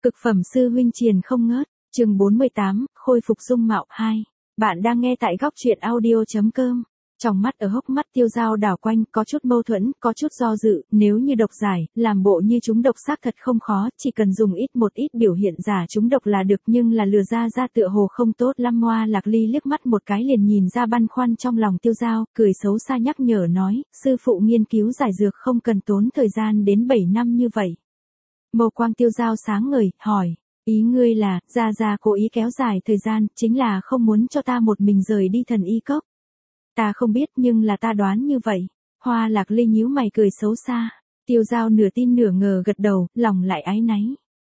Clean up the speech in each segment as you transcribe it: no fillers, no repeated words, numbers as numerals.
Cực phẩm sư huynh triền không ngớt, chương 48, khôi phục dung mạo 2. Bạn đang nghe tại góc truyện audio.com. Trong mắt ở hốc mắt Tiêu Dao đảo quanh, có chút mâu thuẫn, có chút do dự, nếu như độc giải, làm bộ như chúng độc xác thật không khó, chỉ cần dùng một ít biểu hiện giả chúng độc là được, nhưng là lừa ra tựa hồ không tốt lắm. Hoa Lạc Ly liếc mắt một cái liền nhìn ra băn khoăn trong lòng Tiêu Dao, cười xấu xa nhắc nhở nói, sư phụ nghiên cứu giải dược không cần tốn thời gian đến 7 năm như vậy. Mâu quang Tiêu Dao sáng ngời, hỏi, ý ngươi là, gia cố ý kéo dài thời gian, chính là không muốn cho ta một mình rời đi Thần Y Cốc. Ta không biết nhưng là ta đoán như vậy. Hoa Lạc Ly nhíu mày cười xấu xa. Tiêu Dao nửa tin nửa ngờ gật đầu, lòng lại áy náy.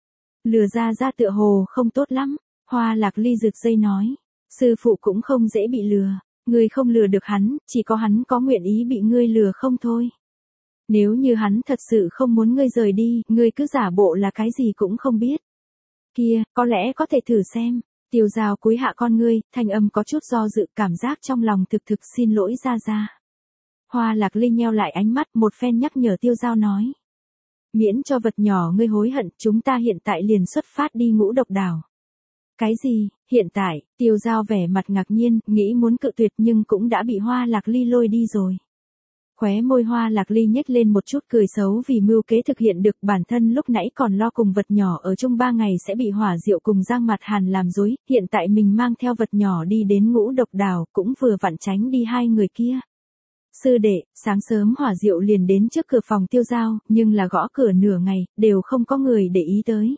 Lừa ra tựa hồ không tốt lắm. Hoa Lạc Ly rực dây nói. Sư phụ cũng không dễ bị lừa. Ngươi không lừa được hắn, chỉ có hắn có nguyện ý bị ngươi lừa không thôi. Nếu như hắn thật sự không muốn ngươi rời đi, ngươi cứ giả bộ là cái gì cũng không biết. Kia, có lẽ có thể thử xem. Tiêu Dao cúi hạ con ngươi, thanh âm có chút do dự, cảm giác trong lòng thực xin lỗi ra. Hoa Lạc Ly nheo lại ánh mắt, một phen nhắc nhở Tiêu Dao nói. Miễn cho vật nhỏ ngươi hối hận, chúng ta hiện tại liền xuất phát đi Ngũ Độc Đảo. Cái gì, hiện tại? Tiêu Dao vẻ mặt ngạc nhiên, nghĩ muốn cự tuyệt nhưng cũng đã bị Hoa Lạc Ly lôi đi rồi. Khóe môi Hoa Lạc Ly nhếch lên một chút cười xấu vì mưu kế thực hiện được, bản thân lúc nãy còn lo cùng vật nhỏ ở chung 3 ngày sẽ bị Hỏa Diệu cùng Giang Mạt Hàn làm dối, hiện tại mình mang theo vật nhỏ đi đến Ngũ Độc Đảo cũng vừa vặn tránh đi hai người kia. Sư đệ, sáng sớm Hỏa Diệu liền đến trước cửa phòng Tiêu Dao, nhưng là gõ cửa nửa ngày, đều không có người để ý tới.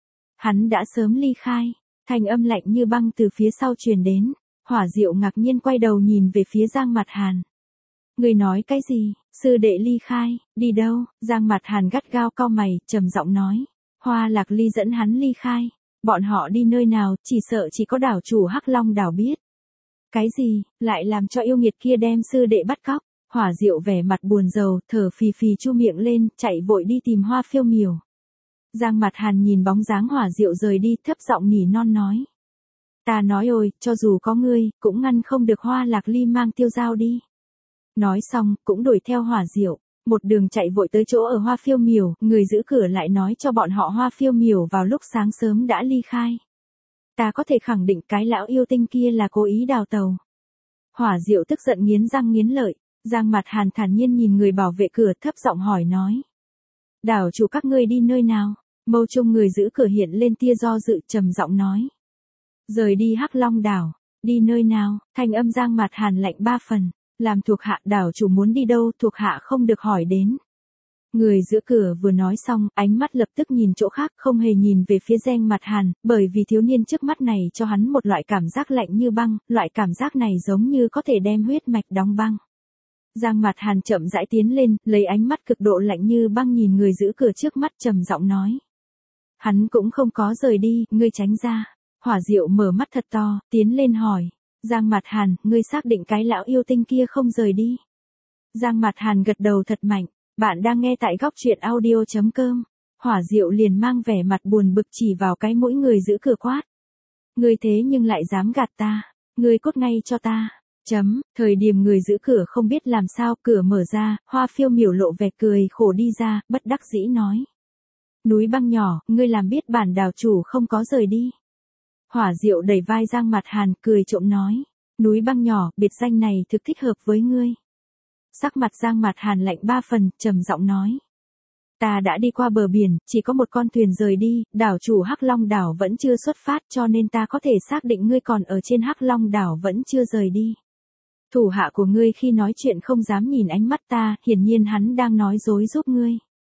Hắn đã sớm ly khai, thanh âm lạnh như băng từ phía sau truyền đến, Hỏa Diệu ngạc nhiên quay đầu nhìn về phía Giang Mạt Hàn. Người nói cái gì? Sư đệ ly khai, đi đâu? Giang Mạt Hàn gắt gao cau mày, trầm giọng nói. Hoa Lạc Ly dẫn hắn ly khai. Bọn họ đi nơi nào, chỉ sợ chỉ có đảo chủ Hắc Long đảo biết. Cái gì, lại làm cho yêu nghiệt kia đem sư đệ bắt cóc? Hỏa Diệu vẻ mặt buồn rầu, thở phì phì chu miệng lên, chạy vội đi tìm Hoa Phiêu Miểu. Giang Mạt Hàn nhìn bóng dáng Hỏa Diệu rời đi, thấp giọng nỉ non nói. Ta nói ôi, cho dù có ngươi, cũng ngăn không được Hoa Lạc Ly mang Tiêu Dao đi. Nói xong, cũng đuổi theo Hỏa Diệu, một đường chạy vội tới chỗ ở Hoa Phiêu Miểu, người giữ cửa lại nói cho bọn họ Hoa Phiêu Miểu vào lúc sáng sớm đã ly khai. Ta có thể khẳng định cái lão yêu tinh kia là cố ý đào tàu. Hỏa Diệu tức giận nghiến răng nghiến lợi, Giang Mạt Hàn thản nhiên nhìn người bảo vệ cửa thấp giọng hỏi nói. Đảo chủ các ngươi đi nơi nào? Mâu trung người giữ cửa hiện lên tia do dự, trầm giọng nói. Rời đi Hắc Long đảo, đi nơi nào? Thanh âm Giang Mạt Hàn lạnh 3 phần. Làm thuộc hạ, đảo chủ muốn đi đâu, thuộc hạ không được hỏi đến. Người giữ cửa vừa nói xong, ánh mắt lập tức nhìn chỗ khác, không hề nhìn về phía Giang Mạt Hàn, bởi vì thiếu niên trước mắt này cho hắn một loại cảm giác lạnh như băng, loại cảm giác này giống như có thể đem huyết mạch đóng băng. Giang Mạt Hàn chậm rãi tiến lên, lấy ánh mắt cực độ lạnh như băng nhìn người giữ cửa trước mắt, trầm giọng nói. Hắn cũng không có rời đi, ngươi tránh ra. Hỏa Diệu mở mắt thật to, tiến lên hỏi. Giang Mạt Hàn, ngươi xác định cái lão yêu tinh kia không rời đi. Giang Mạt Hàn gật đầu thật mạnh, bạn đang nghe tại góc truyện audio.com. Hỏa Diệu liền mang vẻ mặt buồn bực chỉ vào cái mũi người giữ cửa quát. Ngươi thế nhưng lại dám gạt ta, ngươi cút ngay cho ta. Thời điểm người giữ cửa không biết làm sao, cửa mở ra, Hoa Phiêu Miểu lộ vẻ cười khổ đi ra, bất đắc dĩ nói. Núi Băng nhỏ, ngươi làm biết bản đảo chủ không có rời đi. Hỏa Diệu đẩy vai Giang Mạt Hàn, cười trộm nói. Núi Băng nhỏ, biệt danh này thực thích hợp với ngươi. Sắc mặt Giang Mạt Hàn lạnh 3 phần, trầm giọng nói. Ta đã đi qua bờ biển, chỉ có một con thuyền rời đi, đảo chủ Hắc Long đảo vẫn chưa xuất phát, cho nên ta có thể xác định ngươi còn ở trên Hắc Long đảo vẫn chưa rời đi. Thủ hạ của ngươi khi nói chuyện không dám nhìn ánh mắt ta, hiển nhiên hắn đang nói dối giúp ngươi.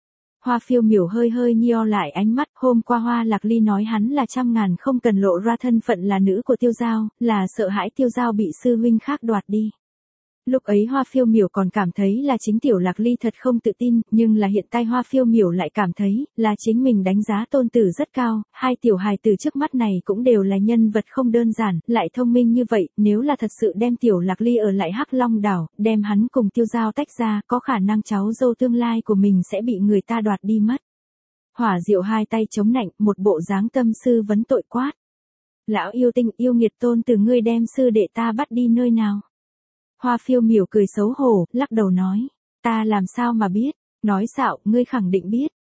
Hoa Phiêu Miểu hơi nheo lại ánh mắt, hôm qua Hoa Lạc Ly nói hắn là 100.000 không cần lộ ra thân phận là nữ của Tiêu Dao, là sợ hãi Tiêu Dao bị sư huynh khác đoạt đi. Lúc ấy Hoa Phiêu Miểu còn cảm thấy là chính Tiểu Lạc Ly thật không tự tin, nhưng là hiện tại Hoa Phiêu Miểu lại cảm thấy là chính mình đánh giá tôn tử rất cao, hai tiểu hài tử trước mắt này cũng đều là nhân vật không đơn giản, lại thông minh như vậy, nếu là thật sự đem Tiểu Lạc Ly ở lại Hắc Long đảo, đem hắn cùng Tiêu Dao tách ra, có khả năng cháu dâu tương lai của mình sẽ bị người ta đoạt đi mất. Hỏa Diệu hai tay chống nạnh, một bộ dáng tâm sư vấn tội quát. Lão yêu tinh, yêu nghiệt tôn từ ngươi đem sư đệ ta bắt đi nơi nào? Hoa Phiêu Miểu cười xấu hổ, lắc đầu nói. Ta làm sao mà biết? Nói xạo, ngươi khẳng định biết.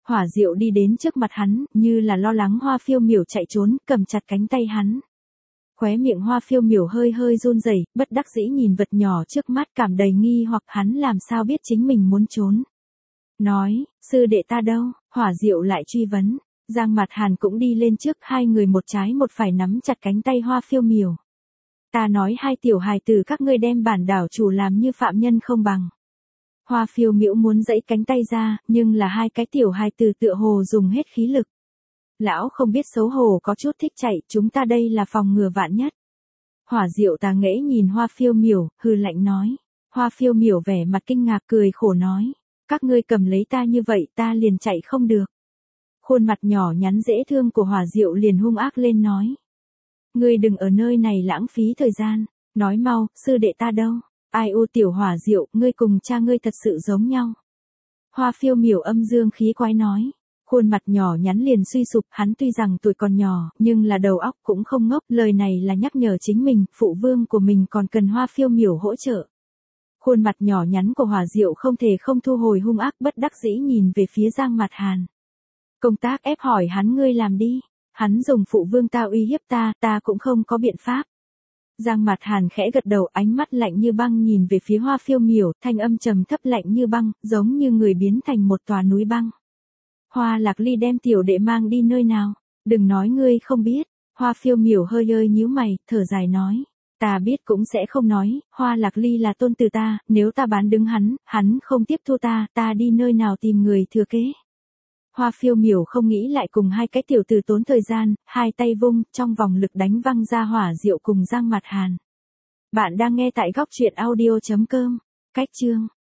Hỏa Diệu đi đến trước mặt hắn, như là lo lắng Hoa Phiêu Miểu chạy trốn, cầm chặt cánh tay hắn. Khóe miệng Hoa Phiêu Miểu hơi hơi run rẩy, bất đắc dĩ nhìn vật nhỏ trước mắt cảm đầy nghi hoặc hắn làm sao biết chính mình muốn trốn. Nói, sư đệ ta đâu? Hỏa Diệu lại truy vấn. Giang Mạt Hàn cũng đi lên trước, hai người một trái một phải nắm chặt cánh tay Hoa Phiêu Miểu. Ta nói hai tiểu hài tử các ngươi đem bản đảo chủ làm như phạm nhân không bằng. Hoa Phiêu Miểu muốn giãy cánh tay ra, nhưng là hai cái tiểu hài tử tựa hồ dùng hết khí lực. Lão không biết xấu hổ có chút thích chạy, chúng ta đây là phòng ngừa vạn nhất. Hỏa Diệu tà nghễ nhìn Hoa Phiêu Miểu, hừ lạnh nói. Hoa Phiêu Miểu vẻ mặt kinh ngạc cười khổ nói. Các ngươi cầm lấy ta như vậy ta liền chạy không được. Khuôn mặt nhỏ nhắn dễ thương của Hỏa Diệu liền hung ác lên nói. Ngươi đừng ở nơi này lãng phí thời gian, nói mau, sư đệ ta đâu? Ai ô tiểu Hỏa Diệu, ngươi cùng cha ngươi thật sự giống nhau. Hoa Phiêu Miểu âm dương khí quái nói. Khuôn mặt nhỏ nhắn liền suy sụp, hắn tuy rằng tuổi còn nhỏ, nhưng là đầu óc cũng không ngốc, lời này là nhắc nhở chính mình, phụ vương của mình còn cần Hoa Phiêu Miểu hỗ trợ. Khuôn mặt nhỏ nhắn của Hỏa Diệu không thể không thu hồi hung ác, bất đắc dĩ nhìn về phía Giang Mạt Hàn. Công tác ép hỏi hắn, ngươi làm đi, hắn dùng phụ vương ta uy hiếp ta, ta cũng không có biện pháp. Giang Mạt Hàn khẽ gật đầu, ánh mắt lạnh như băng nhìn về phía Hoa Phiêu Miểu, thanh âm trầm thấp lạnh như băng, giống như người biến thành một tòa núi băng. Hoa Lạc Ly đem tiểu đệ mang đi nơi nào? Đừng nói ngươi không biết. Hoa Phiêu Miểu hơi hơi nhíu mày, thở dài nói. Ta biết cũng sẽ không nói, Hoa Lạc Ly là tôn tử ta, nếu ta bán đứng hắn, hắn không tiếp thu ta, ta đi nơi nào tìm người thừa kế. Hoa Phiêu Miểu không nghĩ lại cùng hai cái tiểu tử tốn thời gian, hai tay vung, trong vòng lực đánh văng ra Hỏa Diệu cùng Giang Mạt Hàn. Bạn đang nghe tại góc truyện audio.com. Cách chương